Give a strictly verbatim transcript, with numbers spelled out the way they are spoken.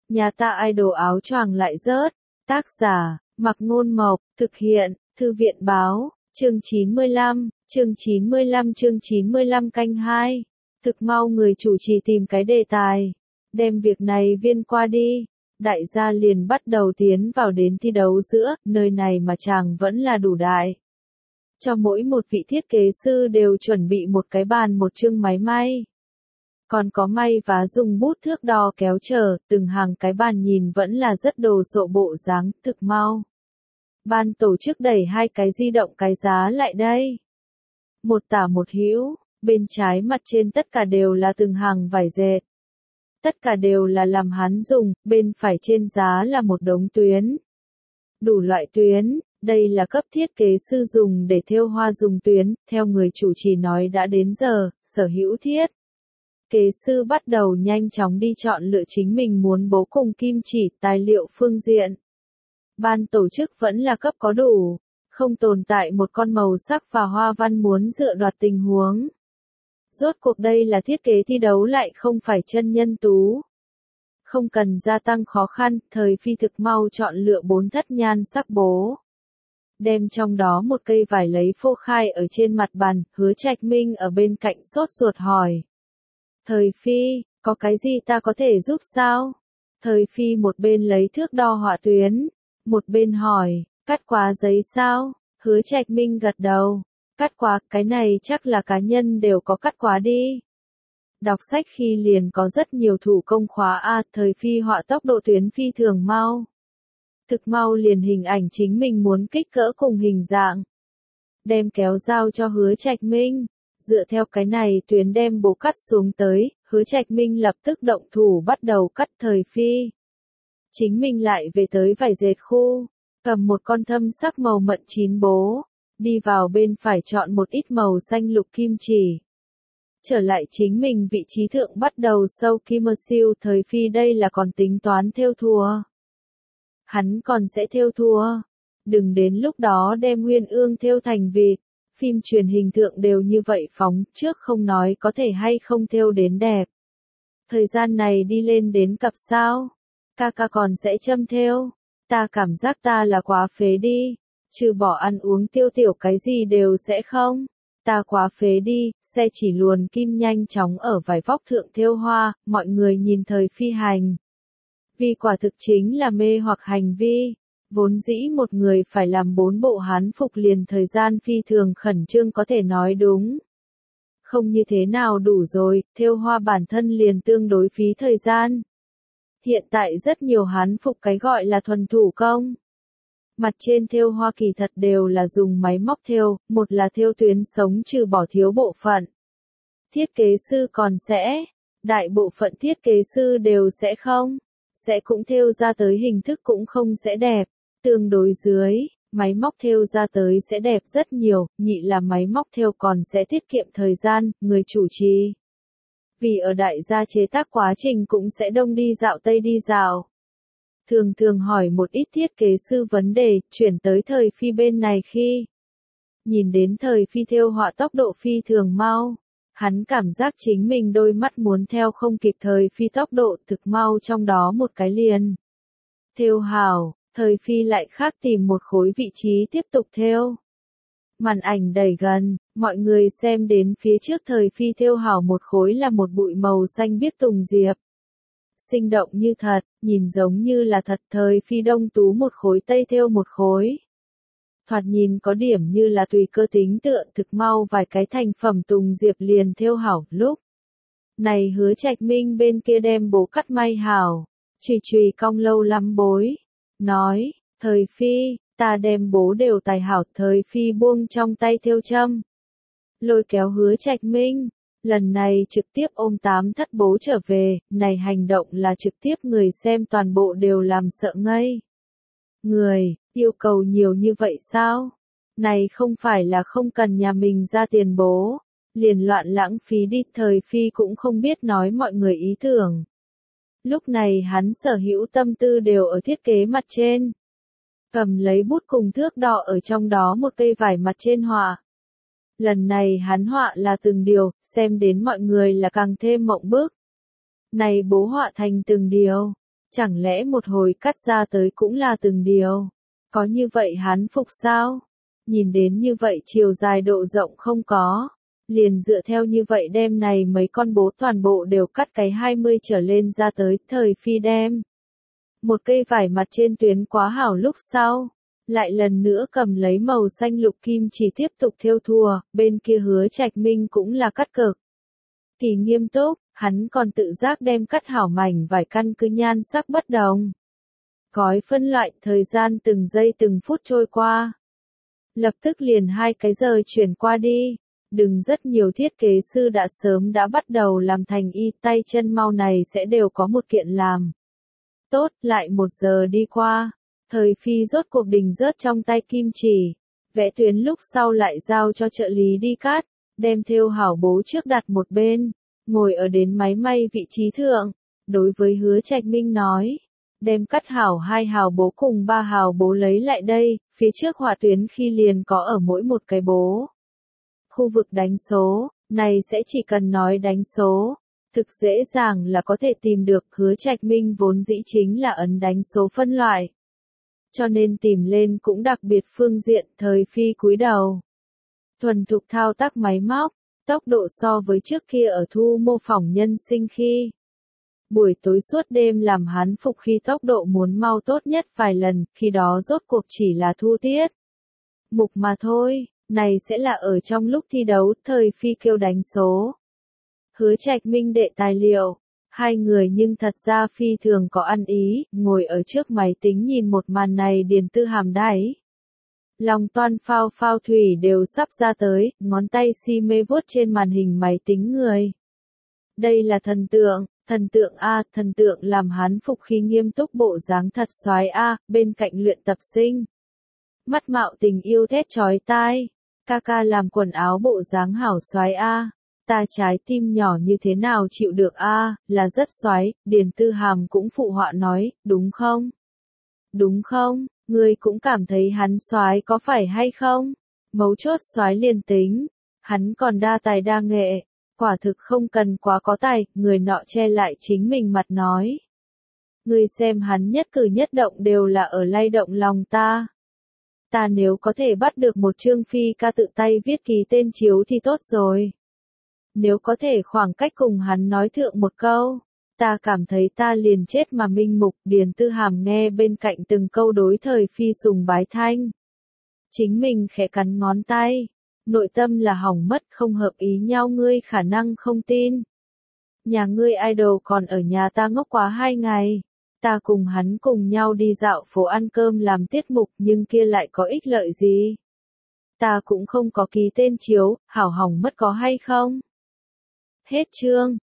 Nhà ta idol áo choàng lại rớt. Tác giả, Mặc Ngôn Mộc, thực hiện, Thư viện Báo, chương chín mươi lăm, chương chín mươi lăm chương chín mươi lăm canh hai. Thực mau người chủ trì tìm cái đề tài. Đem việc này viên qua đi. Đại gia liền bắt đầu tiến vào đến thi đấu giữa, nơi này mà chàng vẫn là đủ đại. Cho mỗi một vị thiết kế sư đều chuẩn bị một cái bàn một chương máy may. Còn có may và dùng bút thước đo kéo chờ, từng hàng cái bàn nhìn vẫn là rất đồ sộ bộ dáng, thực mau. Ban tổ chức đẩy hai cái di động cái giá lại đây. Một tả một hữu, bên trái mặt trên tất cả đều là từng hàng vải dệt. Tất cả đều là làm hắn dùng, bên phải trên giá là một đống tuyến. Đủ loại tuyến, đây là cấp thiết kế sư dùng để thêu hoa dùng tuyến, theo người chủ trì nói đã đến giờ, sở hữu thiết. Kế sư bắt đầu nhanh chóng đi chọn lựa chính mình muốn bố cùng kim chỉ, tài liệu phương diện. Ban tổ chức vẫn là cấp có đủ, không tồn tại một con màu sắc và hoa văn muốn dựa đoạt tình huống. Rốt cuộc đây là thiết kế thi đấu lại không phải chân nhân tú. Không cần gia tăng khó khăn, thời phi thực mau chọn lựa bốn thất nhan sắc bố. Đem trong đó một cây vải lấy phô khai ở trên mặt bàn, Hứa Trạch Minh ở bên cạnh sốt ruột hỏi. Thời phi, có cái gì ta có thể giúp sao? Thời phi một bên lấy thước đo họa tuyến, một bên hỏi, cắt quá giấy sao? Hứa Trạch Minh gật đầu. Cắt quá, cái này chắc là cá nhân đều có cắt quá đi. Đọc sách khi liền có rất nhiều thủ công khóa A, thời phi họa tốc độ tuyến phi thường mau. Thực mau liền hình ảnh chính mình muốn kích cỡ cùng hình dạng. Đem kéo giao cho Hứa Trạch Minh. Dựa theo cái này tuyến đem bố cắt xuống tới, Hứa Trạch Minh lập tức động thủ bắt đầu cắt thời phi. Chính mình lại về tới vải dệt khu, cầm một con thâm sắc màu mận chín bố. Đi vào bên phải chọn một ít màu xanh lục kim chỉ. Trở lại chính mình vị trí thượng bắt đầu sâu kim siêu thời phi đây là còn tính toán thêu thua. Hắn còn sẽ thêu thua. Đừng đến lúc đó đem nguyên ương thêu thành vịt. Phim truyền hình thượng đều như vậy phóng trước không nói có thể hay không thêu đến đẹp. Thời gian này đi lên đến cặp sao. Ca ca còn sẽ châm thêu. Ta cảm giác ta là quá phế đi. Trừ bỏ ăn uống tiêu tiểu cái gì đều sẽ không. Ta quá phế đi, xe chỉ luồn kim nhanh chóng ở vải vóc thượng thêu hoa, mọi người nhìn thời phi hành. Vì quả thực chính là mê hoặc hành vi. Vốn dĩ một người phải làm bốn bộ hán phục liền thời gian phi thường khẩn trương có thể nói đúng. Không như thế nào đủ rồi, thêu hoa bản thân liền tương đối phí thời gian. Hiện tại rất nhiều hán phục cái gọi là thuần thủ công. Mặt trên thêu hoa kỳ thật đều là dùng máy móc thêu, một là thêu tuyến sống trừ bỏ thiếu bộ phận. Thiết kế sư còn sẽ, đại bộ phận thiết kế sư đều sẽ không, sẽ cũng thêu ra tới hình thức cũng không sẽ đẹp. Tương đối dưới, máy móc thêu ra tới sẽ đẹp rất nhiều, nhị là máy móc thêu còn sẽ tiết kiệm thời gian, người chủ trì. Vì ở đại gia chế tác quá trình cũng sẽ đông đi dạo tây đi dạo. Thường thường hỏi một ít thiết kế sư vấn đề, chuyển tới thời phi bên này khi. Nhìn đến thời phi thêu họa tốc độ phi thường mau. Hắn cảm giác chính mình đôi mắt muốn theo không kịp thời phi tốc độ thực mau trong đó một cái liền. Thêu hào, thời phi lại khác tìm một khối vị trí tiếp tục thêu. Màn ảnh đẩy gần, mọi người xem đến phía trước thời phi thêu hào một khối là một bụi màu xanh biếc tùng diệp. Sinh động như thật, nhìn giống như là thật thời phi đông tú một khối tây thêu một khối. Thoạt nhìn có điểm như là tùy cơ tính tựa thực mau vài cái thành phẩm tùng diệp liền thêu hảo lúc. Này Hứa Trạch Minh bên kia đem bố cắt may hảo, chùy chùy cong lâu lắm bối. Nói, thời phi, ta đem bố đều tài hảo thời phi buông trong tay thêu châm. Lôi kéo Hứa Trạch Minh. Lần này trực tiếp ôm tám thất bố trở về, này hành động là trực tiếp người xem toàn bộ đều làm sợ ngây. Người, yêu cầu nhiều như vậy sao? Này không phải là không cần nhà mình ra tiền bố, liền loạn lãng phí đi thời phi cũng không biết nói mọi người ý tưởng. Lúc này hắn sở hữu tâm tư đều ở thiết kế mặt trên. Cầm lấy bút cùng thước đo ở trong đó một cây vải mặt trên họa. Lần này hắn họa là từng điều, xem đến mọi người là càng thêm mộng bức. Này bố họa thành từng điều. Chẳng lẽ một hồi cắt ra tới cũng là từng điều? Có như vậy hán phục sao? Nhìn đến như vậy chiều dài độ rộng không có. Liền dựa theo như vậy đem này mấy con bố toàn bộ đều cắt cái hai mươi trở lên ra tới, thời phi đem. Một cây vải mặt trên tuyến quá hảo lúc sau. Lại lần nữa cầm lấy màu xanh lục kim chỉ tiếp tục thêu thùa, bên kia Hứa Trạch Minh cũng là cắt cực. Kỳ nghiêm túc, hắn còn tự giác đem cắt hảo mảnh vải căn cứ nhan sắc bất đồng. Gói phân loại, thời gian từng giây từng phút trôi qua. Lập tức liền hai cái giờ chuyển qua đi. Đừng rất nhiều thiết kế sư đã sớm đã bắt đầu làm thành y, tay chân mau này sẽ đều có một kiện làm. Tốt, lại một giờ đi qua. Thời phi rốt cuộc đình rớt trong tay kim chỉ. Vẽ tuyến lúc sau lại giao cho trợ lý đi cắt. Đem thêu hảo bố trước đặt một bên. Ngồi ở đến máy may vị trí thượng. Đối với Hứa Trạch Minh nói. Đem cắt hảo hai hào bố cùng ba hào bố lấy lại đây. Phía trước họa tuyến khi liền có ở mỗi một cái bố. Khu vực đánh số, này sẽ chỉ cần nói đánh số. Thực dễ dàng là có thể tìm được. Hứa Trạch Minh vốn dĩ chính là ấn đánh số phân loại. Cho nên tìm lên cũng đặc biệt phương diện. Thời phi cúi đầu. Thuần thục thao tác máy móc. Tốc độ so với trước kia ở thu mô phỏng nhân sinh khi. Buổi tối suốt đêm làm hắn phục khi tốc độ muốn mau tốt nhất vài lần. Khi đó rốt cuộc chỉ là thu tiết mục mà thôi. Này sẽ là ở trong lúc thi đấu. Thời phi kêu đánh số. Hứa Trạch Minh đệ tài liệu. Hai người nhưng thật ra phi thường có ăn ý. Ngồi ở trước máy tính nhìn một màn này Điền Tư Hàm đáy. Lòng toan phao phao thủy đều sắp ra tới. Ngón tay si mê vuốt trên màn hình máy tính người. Đây là thần tượng. Thần tượng A. Thần tượng làm hắn phục khi nghiêm túc bộ dáng thật soái A. Bên cạnh luyện tập sinh. Mắt mạo tình yêu thét chói tai. Ca ca làm quần áo bộ dáng hảo soái A. Ta trái tim nhỏ như thế nào chịu được A. Là rất soái. Điền Tư Hàm cũng phụ họa nói. Đúng không? Đúng không? Ngươi cũng cảm thấy hắn soái có phải hay không? Mấu chốt soái liền tính. Hắn còn đa tài đa nghệ. Quả thực không cần quá có tài. Người nọ che lại chính mình mặt nói. Ngươi xem hắn nhất cử nhất động đều là ở lay động lòng ta. Ta nếu có thể bắt được một chương phi ca tự tay viết ký tên chiếu thì tốt rồi. Nếu có thể khoảng cách cùng hắn nói thượng một câu. Ta cảm thấy ta liền chết mà minh mục. Điền Tư Hàm nghe bên cạnh từng câu đối thời phi sùng bái thanh. Chính mình khẽ cắn ngón tay. Nội tâm là hỏng mất không hợp ý nhau ngươi khả năng không tin. Nhà ngươi idol còn ở nhà ta ngốc quá hai ngày. Ta cùng hắn cùng nhau đi dạo phố ăn cơm làm tiết mục nhưng kia lại có ích lợi gì. Ta cũng không có ký tên chiếu, hảo hỏng mất có hay không. Hết chương.